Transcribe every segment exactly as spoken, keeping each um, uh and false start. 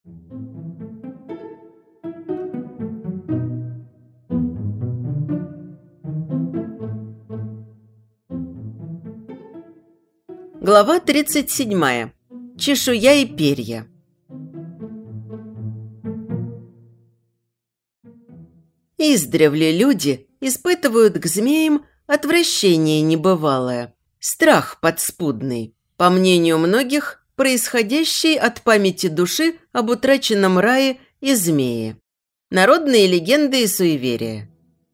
Глава тридцать седьмая. Чешуя и перья. Издревле люди испытывают к змеям отвращение небывалое, страх подспудный, по мнению многих, происходящий от памяти души об утраченном рае и змее. Народные легенды и суеверия.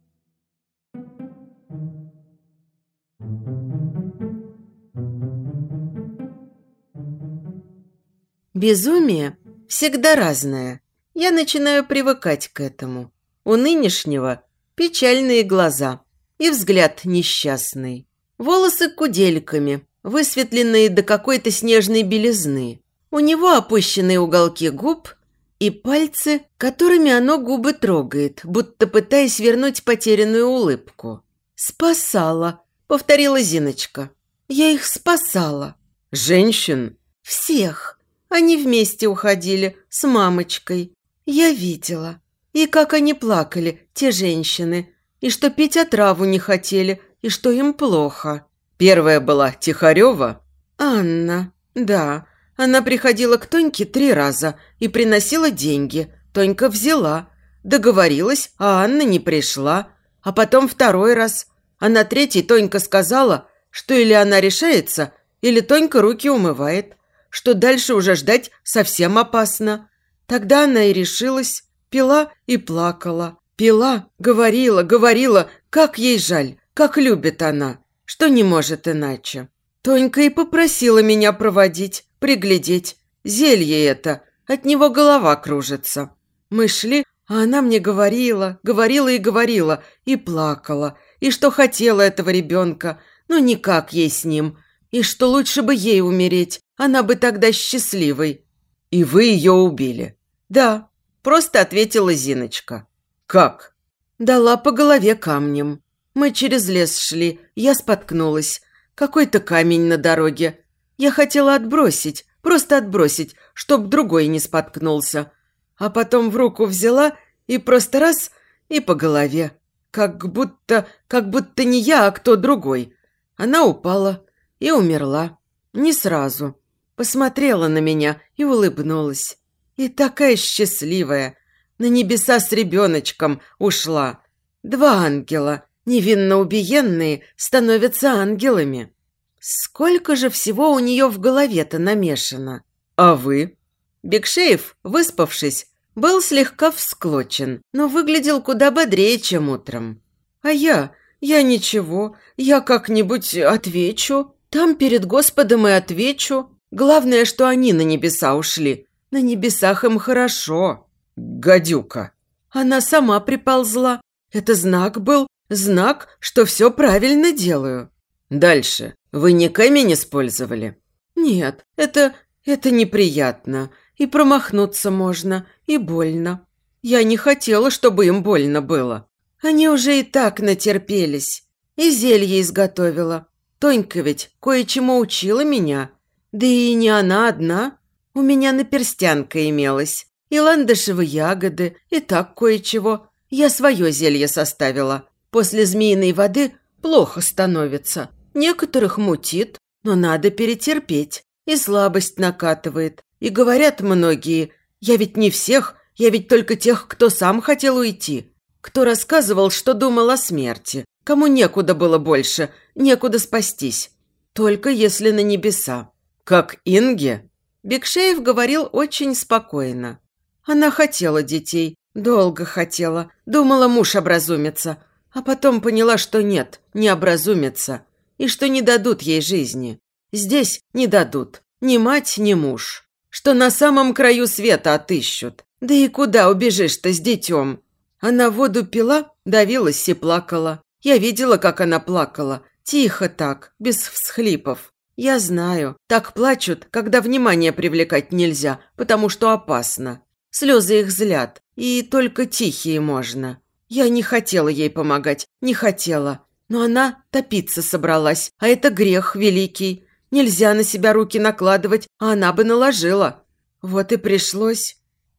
Безумие всегда разное. Я начинаю привыкать к этому. У нынешнего печальные глаза и взгляд несчастный. Волосы кудельками, высветленные до какой-то снежной белизны. У него опущенные уголки губ и пальцы, которыми оно губы трогает, будто пытаясь вернуть потерянную улыбку. «Спасала», — повторила Зиночка. «Я их спасала». «Женщин?» «Всех. Они вместе уходили с мамочкой. Я видела. И как они плакали, те женщины. И что пить отраву не хотели, и что им плохо». «Первая была Тихарева?» «Анна. Да. Она приходила к Тоньке три раза и приносила деньги. Тонька взяла. Договорилась, а Анна не пришла. А потом второй раз. А на третий Тонька сказала, что или она решается, или Тонька руки умывает, что дальше уже ждать совсем опасно. Тогда она и решилась, пила и плакала. Пила, говорила, говорила, как ей жаль, как любит она, что не может иначе. Тонька и попросила меня проводить, приглядеть. Зелье это, от него голова кружится. Мы шли, а она мне говорила, говорила и говорила, и плакала, и что хотела этого ребенка, но никак ей с ним, и что лучше бы ей умереть, она бы тогда счастливой». «И вы ее убили?» «Да», – просто ответила Зиночка. «Как?» «Дала по голове камнем. Мы через лес шли, я споткнулась. Какой-то камень на дороге. Я хотела отбросить, просто отбросить, чтоб другой не споткнулся. А потом в руку взяла и просто раз – и по голове. Как будто, как будто не я, а кто другой. Она упала и умерла. Не сразу. Посмотрела на меня и улыбнулась. И такая счастливая. На небеса с ребеночком ушла. Два ангела, невинно убиенные, становятся ангелами. Сколько же всего у нее в голове-то намешано. А вы?» Бекшеев, выспавшись, был слегка всклочен, но выглядел куда бодрее, чем утром. А я, я ничего, я как-нибудь отвечу. Там перед Господом и отвечу. Главное, что они на небеса ушли. На небесах им хорошо». «Гадюка». Она сама приползла. Это знак был, знак, что все правильно делаю. «Дальше. Вы не камень использовали?» «Нет, это... это неприятно. И промахнуться можно, и больно. Я не хотела, чтобы им больно было. Они уже и так натерпелись. И зелье изготовила. Тонька ведь кое-чему учила меня. Да и не она одна. У меня наперстянка имелась. И ландышевые ягоды, и так кое-чего. Я свое зелье составила. После змеиной воды плохо становится. Некоторых мутит, но надо перетерпеть. И слабость накатывает. И говорят многие, я ведь не всех, я ведь только тех, кто сам хотел уйти. Кто рассказывал, что думал о смерти. Кому некуда было больше, некуда спастись. Только если на небеса. «Как Инге?» Бекшеев говорил очень спокойно. Она хотела детей, долго хотела. Думала, муж образумится. А потом поняла, что нет, не образумится. И что не дадут ей жизни. Здесь не дадут. Ни мать, ни муж. Что на самом краю света отыщут. Да и куда убежишь-то с детем? Она воду пила, давилась и плакала. Я видела, как она плакала. Тихо так, без всхлипов. Я знаю, так плачут, когда внимание привлекать нельзя, потому что опасно. Слезы их злят, и только тихие можно. Я не хотела ей помогать, не хотела. Но она топиться собралась, а это грех великий. Нельзя на себя руки накладывать, а она бы наложила. Вот и пришлось.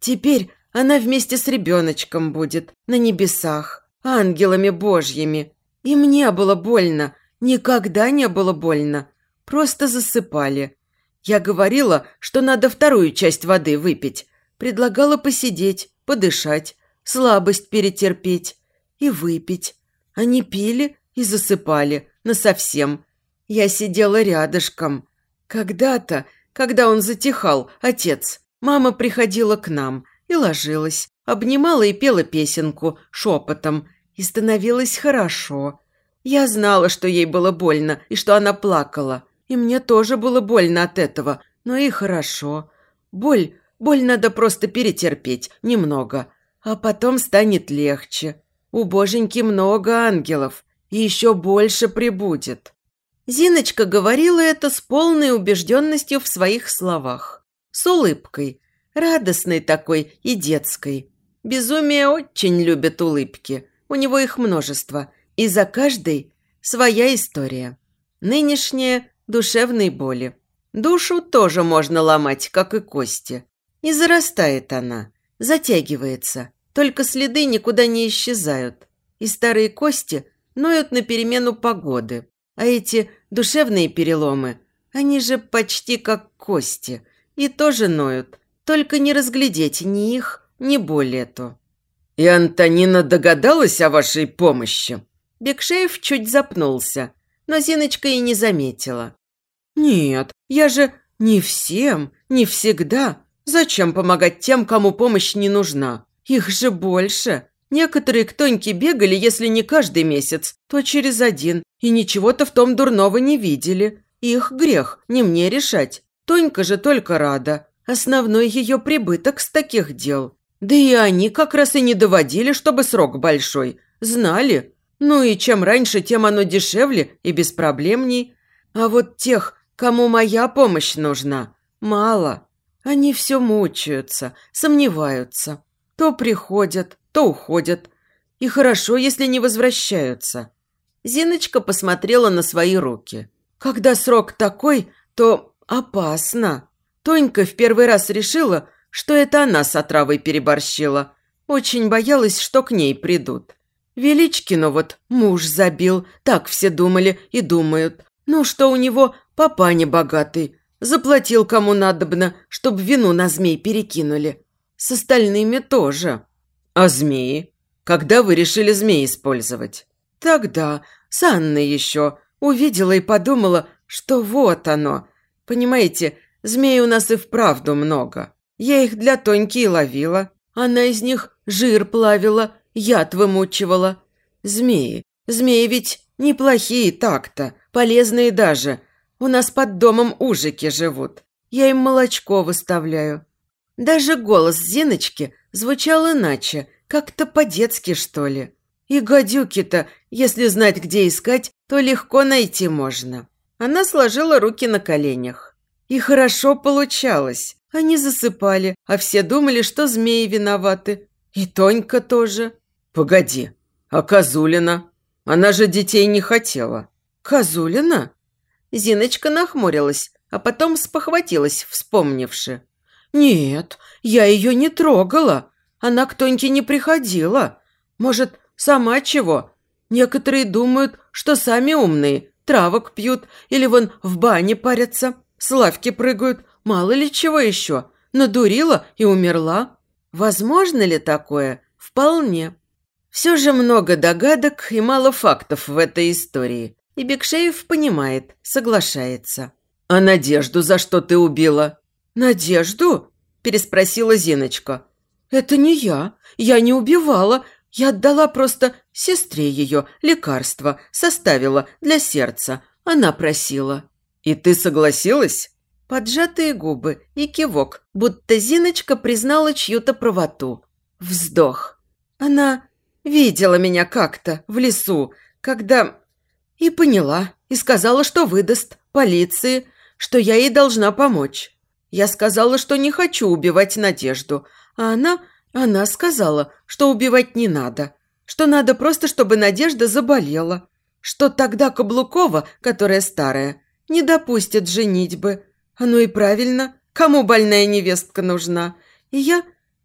Теперь она вместе с ребеночком будет на небесах, ангелами божьими. И мне было больно, никогда не было больно, просто засыпали. Я говорила, что надо вторую часть воды выпить, предлагала посидеть, подышать, слабость перетерпеть и выпить. Они пили и засыпали насовсем. Я сидела рядышком. Когда-то, когда он затихал, отец, мама приходила к нам и ложилась, обнимала и пела песенку шепотом, и становилось хорошо. Я знала, что ей было больно и что она плакала, и мне тоже было больно от этого, но и хорошо. Боль, боль надо просто перетерпеть немного, а потом станет легче. У боженьки много ангелов, и еще больше прибудет. Зиночка говорила это с полной убежденностью в своих словах, с улыбкой, радостной такой и детской. Безумие очень любит улыбки, у него их множество, и за каждой своя история. Нынешняя – душевной боли. Душу тоже можно ломать, как и кости. И зарастает она, затягивается, только следы никуда не исчезают. И старые кости ноют на перемену погоды. А эти душевные переломы, они же почти как кости, и тоже ноют, только не разглядеть ни их, ни боль эту. «И Антонина догадалась о вашей помощи?» Бекшеев чуть запнулся, но Зиночка и не заметила. «Нет, я же не всем, не всегда. Зачем помогать тем, кому помощь не нужна? Их же больше. Некоторые к Тоньке бегали, если не каждый месяц, то через один, и ничего-то в том дурного не видели. Их грех, не мне решать. Тонька же только рада. Основной ее прибыток с таких дел. Да и они как раз и не доводили, чтобы срок большой. Знали. Ну и чем раньше, тем оно дешевле и беспроблемней. А вот тех, кому моя помощь нужна, мало. Они все мучаются, сомневаются. То приходят, то уходят. И хорошо, если не возвращаются. Зиночка посмотрела на свои руки. Когда срок такой, то опасно. Тонька в первый раз решила, что это она с отравой переборщила. Очень боялась, что к ней придут. Величкину вот муж забил, так все думали и думают. Ну, что у него папаня богатый. Заплатил кому надобно, чтоб вину на змей перекинули. С остальными тоже. «А змеи? Когда вы решили змеи использовать?» Тогда с Анной еще увидела и подумала, что вот оно. Понимаете, змей у нас и вправду много. Я их для Тоньки и ловила. Она из них жир плавила, яд вымучивала. Змеи. Змеи ведь неплохие так-то, полезные даже. У нас под домом ужики живут. Я им молочко выставляю. Даже голос Зиночки звучал иначе, как-то по-детски, что ли. И гадюки-то, если знать, где искать, то легко найти можно. Она сложила руки на коленях. И хорошо получалось. Они засыпали, а все думали, что змеи виноваты. И Тонька тоже. «Погоди, а Козулина? Она же детей не хотела». «Козулина?» Зиночка нахмурилась, а потом спохватилась, вспомнивши. «Нет, я ее не трогала. Она к Тоньке не приходила. Может, сама чего? Некоторые думают, что сами умные, травок пьют или вон в бане парятся, с лавки прыгают, мало ли чего еще. Надурила и умерла. Возможно ли такое? Вполне. Все же много догадок и мало фактов в этой истории. И Бекшеев понимает, соглашается. «А Надежду за что ты убила?» «Надежду?» – переспросила Зиночка. «Это не я. Я не убивала. Я отдала просто сестре ее лекарство, составила для сердца. Она просила». «И ты согласилась?» Поджатые губы и кивок, будто Зиночка признала чью-то правоту. Вздох. Она видела меня как-то в лесу, когда... И поняла, и сказала, что выдаст полиции, что я ей должна помочь. Я сказала, что не хочу убивать Надежду, а она... Она сказала, что убивать не надо, что надо просто, чтобы Надежда заболела, что тогда Каблукова, которая старая, не допустит женитьбы. Оно и правильно, кому больная невестка нужна. И я...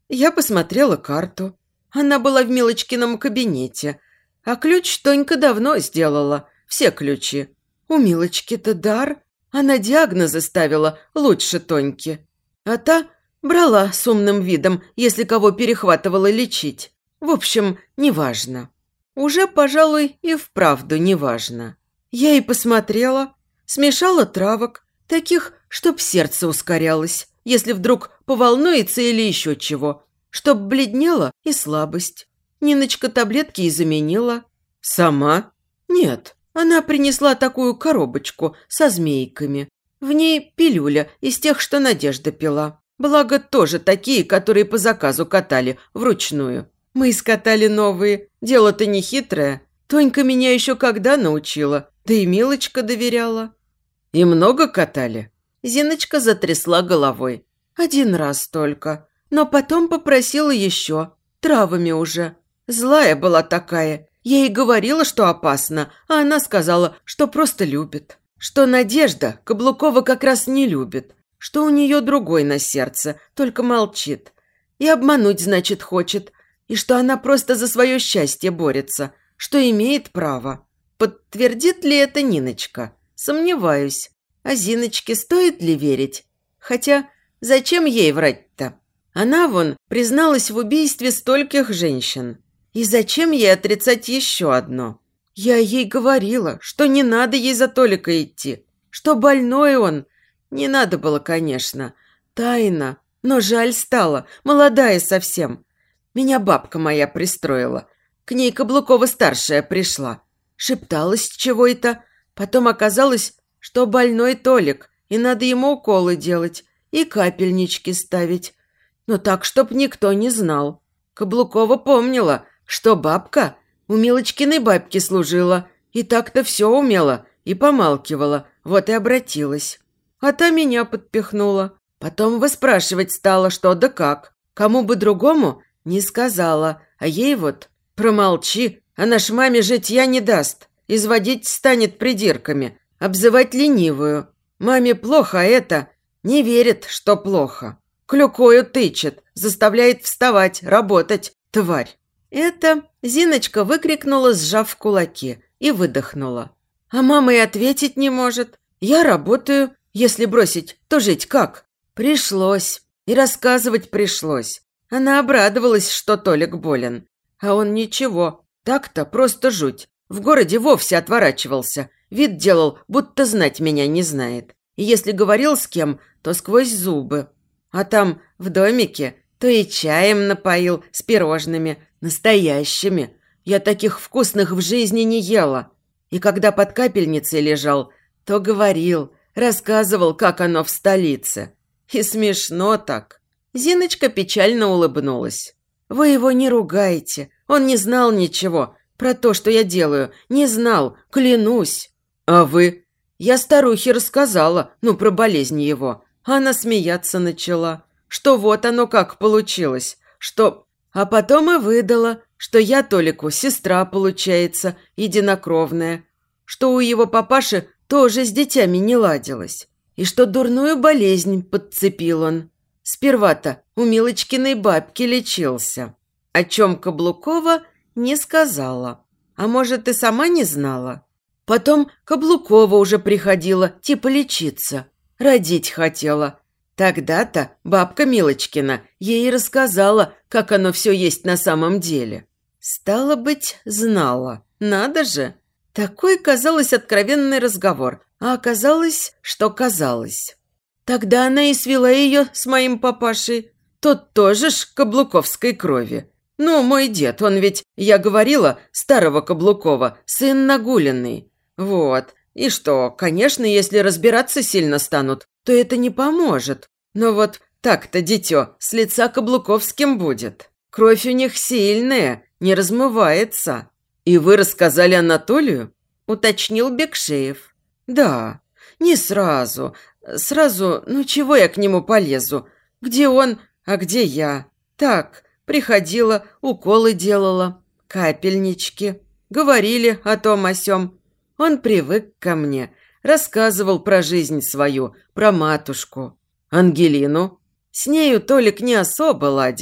Я посмотрела карту. Она была в Милочкином кабинете. А ключ Тонька давно сделала. Все ключи. У Милочки-то дар. Она диагнозы ставила лучше Тоньки. А та брала с умным видом, если кого перехватывала лечить. В общем, неважно. Уже, пожалуй, и вправду неважно. Я и посмотрела, смешала травок, таких, чтоб сердце ускорялось, если вдруг поволнуется или еще чего, чтоб бледнела и слабость. Ниночка таблетки и заменила. Сама? Нет, она принесла такую коробочку со змейками. В ней пилюля из тех, что Надежда пила. Благо, тоже такие, которые по заказу катали вручную. Мы искатали новые. Дело-то не хитрое. Тонька меня еще когда научила, да и Милочка доверяла. И много катали? Зиночка затрясла головой. Один раз только. Но потом попросила еще. Травами уже. Злая была такая. Я ей говорила, что опасно, а она сказала, что просто любит. Что Надежда Каблукова как раз не любит. Что у нее другой на сердце, только молчит. И обмануть, значит, хочет. И что она просто за свое счастье борется, что имеет право. Подтвердит ли это Ниночка? Сомневаюсь. А Зиночке стоит ли верить? Хотя зачем ей врать-то? Она, вон, призналась в убийстве стольких женщин. И зачем ей отрицать еще одно? Я ей говорила, что не надо ей за Толика идти, что больной он. Не надо было, конечно. Тайна. Но жаль стало, молодая совсем. Меня бабка моя пристроила. К ней Каблукова-старшая пришла. Шепталась чего это. Потом оказалось, что больной Толик, и надо ему уколы делать и капельнички ставить. Но так, чтоб никто не знал. Каблукова помнила, что бабка у Милочкиной бабки служила, и так-то все умела, и помалкивала, вот и обратилась. А та меня подпихнула. Потом выспрашивать стала, что да как. Кому бы другому не сказала, а ей вот промолчи, она ж маме житья не даст, изводить станет придирками, обзывать ленивую. Маме плохо, а это не верит, что плохо. Клюкою тычет, заставляет вставать, работать, тварь. Это Зиночка выкрикнула, сжав кулаки, и выдохнула. А мама и ответить не может. Я работаю, если бросить, то жить как? Пришлось, и рассказывать пришлось. Она обрадовалась, что Толик болен. А он ничего, так-то просто жуть. В городе вовсе отворачивался. Вид делал, будто знать меня не знает. И если говорил с кем, то сквозь зубы. А там, в домике, то и чаем напоил с пирожными, настоящими. Я таких вкусных в жизни не ела. И когда под капельницей лежал, то говорил, рассказывал, как оно в столице. И смешно так. Зиночка печально улыбнулась. «Вы его не ругайте. Он не знал ничего про то, что я делаю. Не знал, клянусь». «А вы?» Я старухе рассказала, ну, про болезнь его. Она смеяться начала. Что вот оно как получилось. Что... А потом и выдала, что я Толику сестра, получается, единокровная. Что у его папаши тоже с детьми не ладилось. И что дурную болезнь подцепил он. Сперва-то у Милочкиной бабки лечился. О чем Каблукова не сказала. А может, и сама не знала. Потом Каблукова уже приходила, типа лечиться. Родить хотела. Тогда-то бабка Милочкина ей рассказала, как оно все есть на самом деле. Стало быть, знала. Надо же. Такой, казалось, откровенный разговор. А оказалось, что казалось. Тогда она и свела ее с моим папашей. Тот тоже ж каблуковской крови. Ну, мой дед, он ведь, я говорила, старого Каблукова, сын нагуленный. Вот. И что, конечно, если разбираться сильно станут, то это не поможет. Но вот так-то дитё с лица каблуковским будет. Кровь у них сильная, не размывается. И вы рассказали Анатолию? Уточнил Бекшеев. Да, не сразу. Сразу, ну чего я к нему полезу? Где он, а где я? Так, приходила, уколы делала, капельнички. Говорили о том о сём. Он привык ко мне, рассказывал про жизнь свою, про матушку. Ангелину? С нею Толик не особо ладил,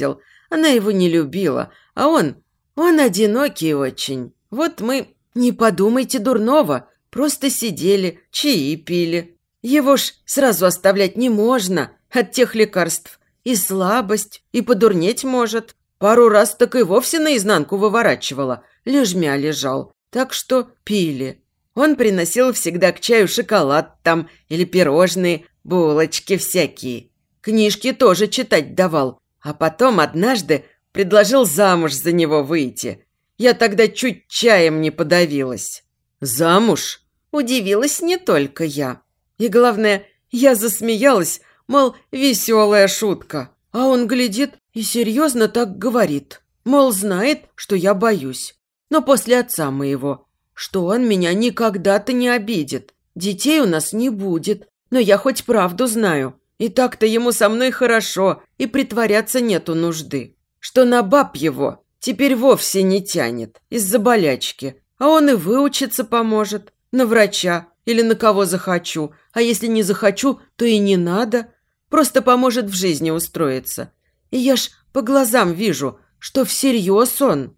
Она его не любила, а он... Он одинокий очень. Вот мы... Не подумайте дурного, просто сидели, чаи пили. Его ж сразу оставлять не можно от тех лекарств. И слабость, и подурнеть может. Пару раз так и вовсе наизнанку выворачивала, лежмя лежал. Так что пили. Он приносил всегда к чаю шоколад там или пирожные, булочки всякие. Книжки тоже читать давал. А потом однажды предложил замуж за него выйти. Я тогда чуть чаем не подавилась. Замуж? Удивилась не только я. И главное, я засмеялась, мол, веселая шутка. А он глядит и серьезно так говорит. Мол, знает, что я боюсь. Но после отца моего, что он меня никогда-то не обидит. Детей у нас не будет. Но я хоть правду знаю. И так-то ему со мной хорошо, и притворяться нету нужды. Что на баб его теперь вовсе не тянет из-за болячки. А он и выучиться поможет. На врача или на кого захочу. А если не захочу, то и не надо. Просто поможет в жизни устроиться. И я ж по глазам вижу, что всерьез он.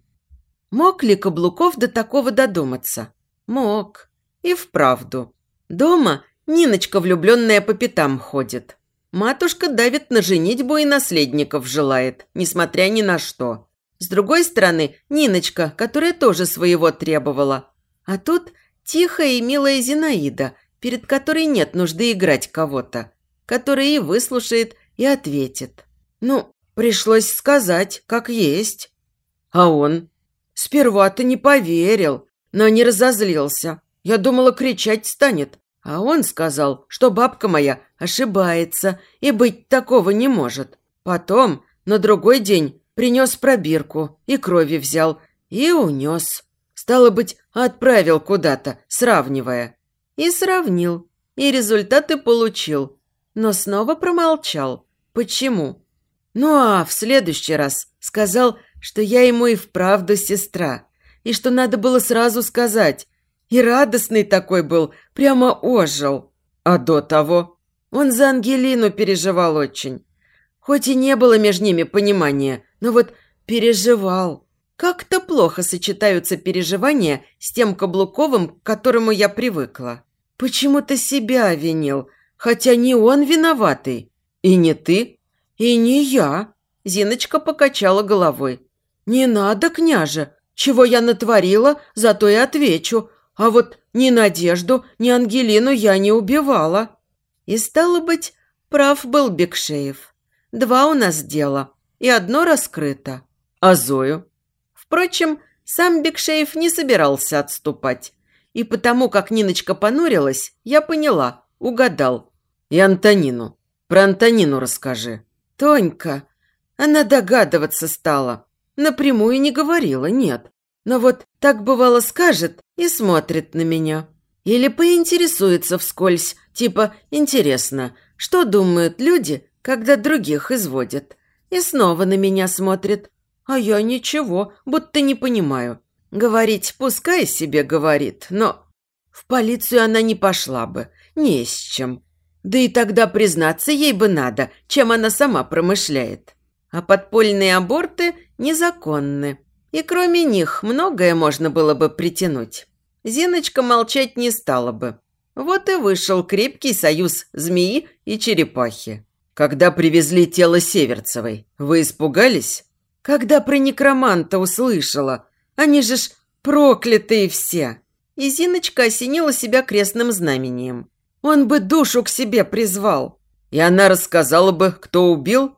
Мог ли Каблуков до такого додуматься? Мог. И вправду. Дома Ниночка влюбленная по пятам ходит. Матушка давит на женитьбу и наследников желает, несмотря ни на что. С другой стороны, Ниночка, которая тоже своего требовала. А тут тихая и милая Зинаида, перед которой нет нужды играть кого-то, который и выслушает, и ответит. Ну, пришлось сказать, как есть. А он? Сперва-то не поверил, но не разозлился. Я думала, кричать станет. А он сказал, что бабка моя ошибается и быть такого не может. Потом, на другой день, принес пробирку и крови взял и унес. Стало быть, отправил куда-то, сравнивая. И сравнил, и результаты получил. Но снова промолчал. Почему? Ну а в следующий раз сказал, что я ему и вправду сестра, и что надо было сразу сказать. И радостный такой был, прямо ожил. А до того он за Ангелину переживал очень. Хоть и не было между ними понимания, но вот переживал. Как-то плохо сочетаются переживания с тем Каблуковым, к которому я привыкла. Почему-то себя винил, хотя не он виноватый. И не ты, и не я. Зиночка покачала головой. Не надо, княже, чего я натворила, зато и отвечу. А вот ни Надежду, ни Ангелину я не убивала. И стало быть, прав был Бекшеев. Два у нас дела, и одно раскрыто. А Зою? Впрочем, сам Бекшеев не собирался отступать. И потому, как Ниночка понурилась, я поняла, угадал. И Антонину. Про Антонину расскажи. Тонька. Она догадываться стала. Напрямую не говорила, нет. Но вот так бывало скажет и смотрит на меня. Или поинтересуется вскользь, типа «интересно, что думают люди, когда других изводят?» И снова на меня смотрит. А я ничего, будто не понимаю. Говорить пускай себе говорит, но в полицию она не пошла бы, не с чем. Да и тогда признаться ей бы надо, чем она сама промышляет. А подпольные аборты незаконны. И кроме них многое можно было бы притянуть. Зиночка молчать не стала бы. Вот и вышел крепкий союз змеи и черепахи. Когда привезли тело Северцевой, вы испугались? Когда про некроманта услышала. Они же ж проклятые все. И Зиночка осенила себя крестным знамением. Он бы душу к себе призвал. И она рассказала бы, кто убил?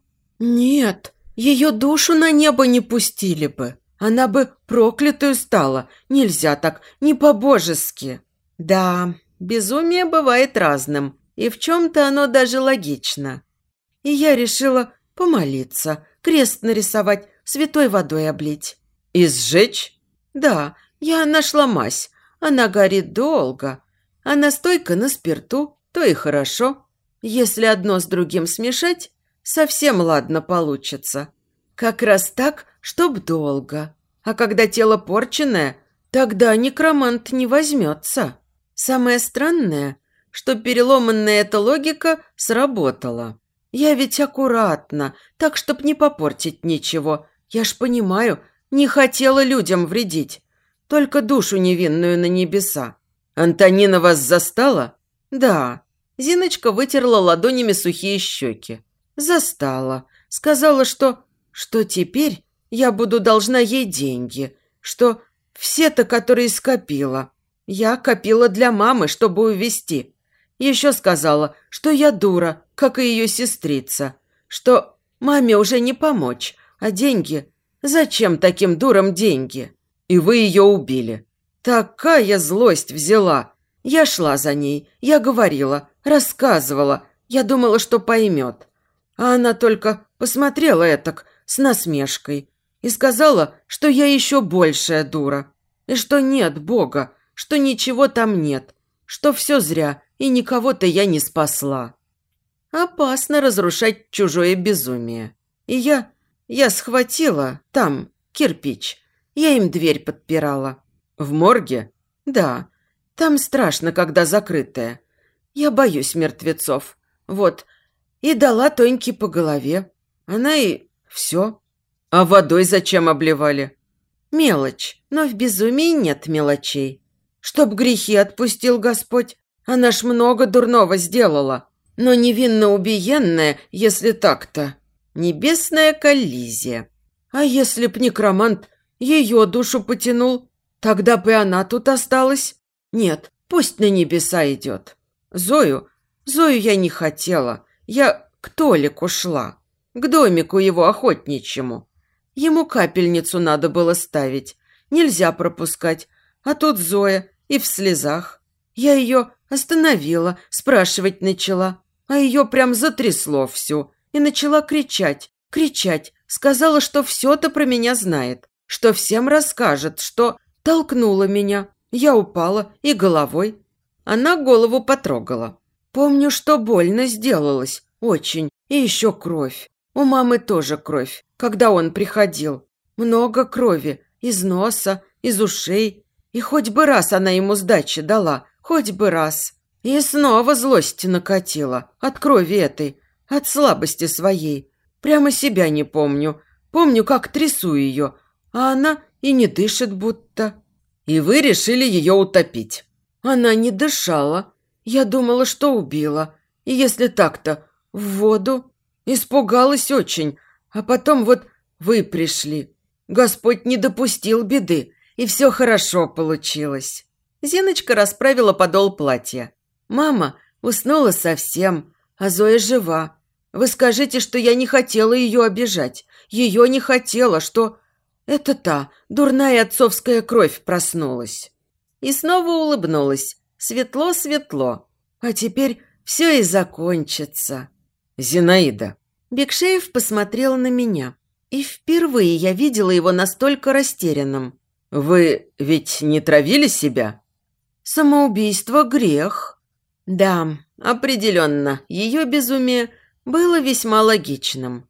Нет, ее душу на небо не пустили бы. Она бы проклятую стала. Нельзя так, не по-божески. Да, безумие бывает разным. И в чем-то оно даже логично. И я решила помолиться, крест нарисовать, святой водой облить. И сжечь? Да, я нашла мазь. Она горит долго. А настойка на спирту, то и хорошо. Если одно с другим смешать, совсем ладно получится. Как раз так, чтоб долго. А когда тело порченное, тогда некромант не возьмется. Самое странное, что переломанная эта логика сработала. Я ведь аккуратно, так, чтоб не попортить ничего. Я ж понимаю, не хотела людям вредить. Только душу невинную на небеса. Антонина вас застала? Да. Зиночка вытерла ладонями сухие щеки. Застала. Сказала, что... Что теперь я буду должна ей деньги. Что все-то, которые скопила. Я копила для мамы, чтобы увезти. Еще сказала, что я дура, как и ее сестрица. Что маме уже не помочь, а деньги... Зачем таким дурам деньги? И вы ее убили. Такая злость взяла. Я шла за ней, я говорила, рассказывала. Я думала, что поймет. А она только посмотрела этак с насмешкой и сказала, что я еще большая дура. И что нет Бога, что ничего там нет, что все зря и никого-то я не спасла. Опасно разрушать чужое безумие. И я... Я схватила там кирпич. Я им дверь подпирала. В морге? Да. Там страшно, когда закрытая. Я боюсь мертвецов. Вот. И дала Тоньке по голове. Она и все. А водой зачем обливали? Мелочь. Но в безумии нет мелочей. Чтоб грехи отпустил Господь. Она ж много дурного сделала. Но невинно убиенная, если так-то. Небесная коллизия. А если б некромант ее душу потянул, тогда бы она тут осталась? Нет, пусть на небеса идет. Зою, Зою я не хотела. Я к Толику шла, к домику его охотничьему. Ему капельницу надо было ставить, нельзя пропускать. А тут Зоя и в слезах. Я ее остановила, спрашивать начала, а ее прям затрясло всю. И начала кричать, кричать. Сказала, что все-то про меня знает, что всем расскажет, что толкнула меня. Я упала и головой. Она голову потрогала. Помню, что больно сделалось, очень. И еще кровь. У мамы тоже кровь, когда он приходил. Много крови, из носа, из ушей. И хоть бы раз она ему сдачи дала, хоть бы раз. И снова злость накатила от крови этой. От слабости своей. Прямо себя не помню. Помню, как трясу ее, а она и не дышит будто. И вы решили ее утопить? Она не дышала. Я думала, что убила. И если так-то, в воду. Испугалась очень. А потом вот вы пришли. Господь не допустил беды, и все хорошо получилось. Зиночка расправила подол платья. Мама уснула совсем, а Зоя жива. Вы скажите, что я не хотела ее обижать. Ее не хотела, что... Это та дурная отцовская кровь проснулась. И снова улыбнулась. Светло-светло. А теперь все и закончится. Зинаида. Бекшеев посмотрел на меня. И впервые я видела его настолько растерянным. Вы ведь не травили себя? Самоубийство – грех. Да, определенно, ее безумие было весьма логичным.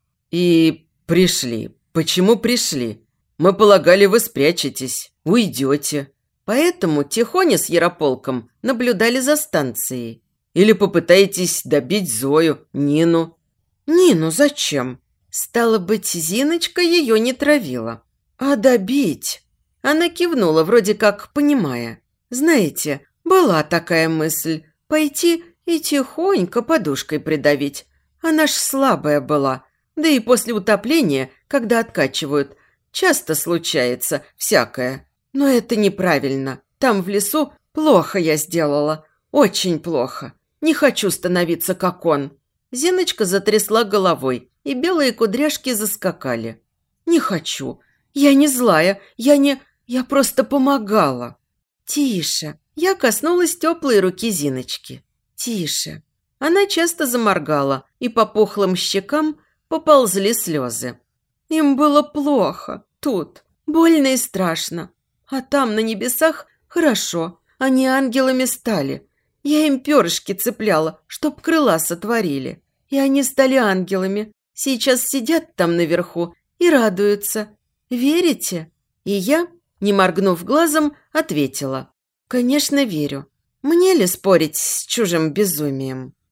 И пришли. Почему пришли? Мы полагали, вы спрячетесь, уйдете. Поэтому Тихоня с Ярополком наблюдали за станцией. Или попытаетесь добить Зою, Нину. Нину зачем? Стало быть, Зиночка ее не травила. А добить? Она кивнула, вроде как понимая. Знаете, была такая мысль. Пойти и тихонько подушкой придавить. Она ж слабая была. Да и после утопления, когда откачивают, часто случается всякое. Но это неправильно. Там в лесу плохо я сделала. Очень плохо. Не хочу становиться, как он. Зиночка затрясла головой, и белые кудряшки заскакали. Не хочу. Я не злая. Я не... Я просто помогала. Тише. Я коснулась теплой руки Зиночки. Тише. Она часто заморгала, и по пухлым щекам поползли слезы. Им было плохо тут, больно и страшно. А там, на небесах, хорошо, они ангелами стали. Я им перышки цепляла, чтоб крыла сотворили. И они стали ангелами. Сейчас сидят там наверху и радуются. Верите? И я, не моргнув глазом, ответила. Конечно, верю. Мне ли спорить с чужим безумием?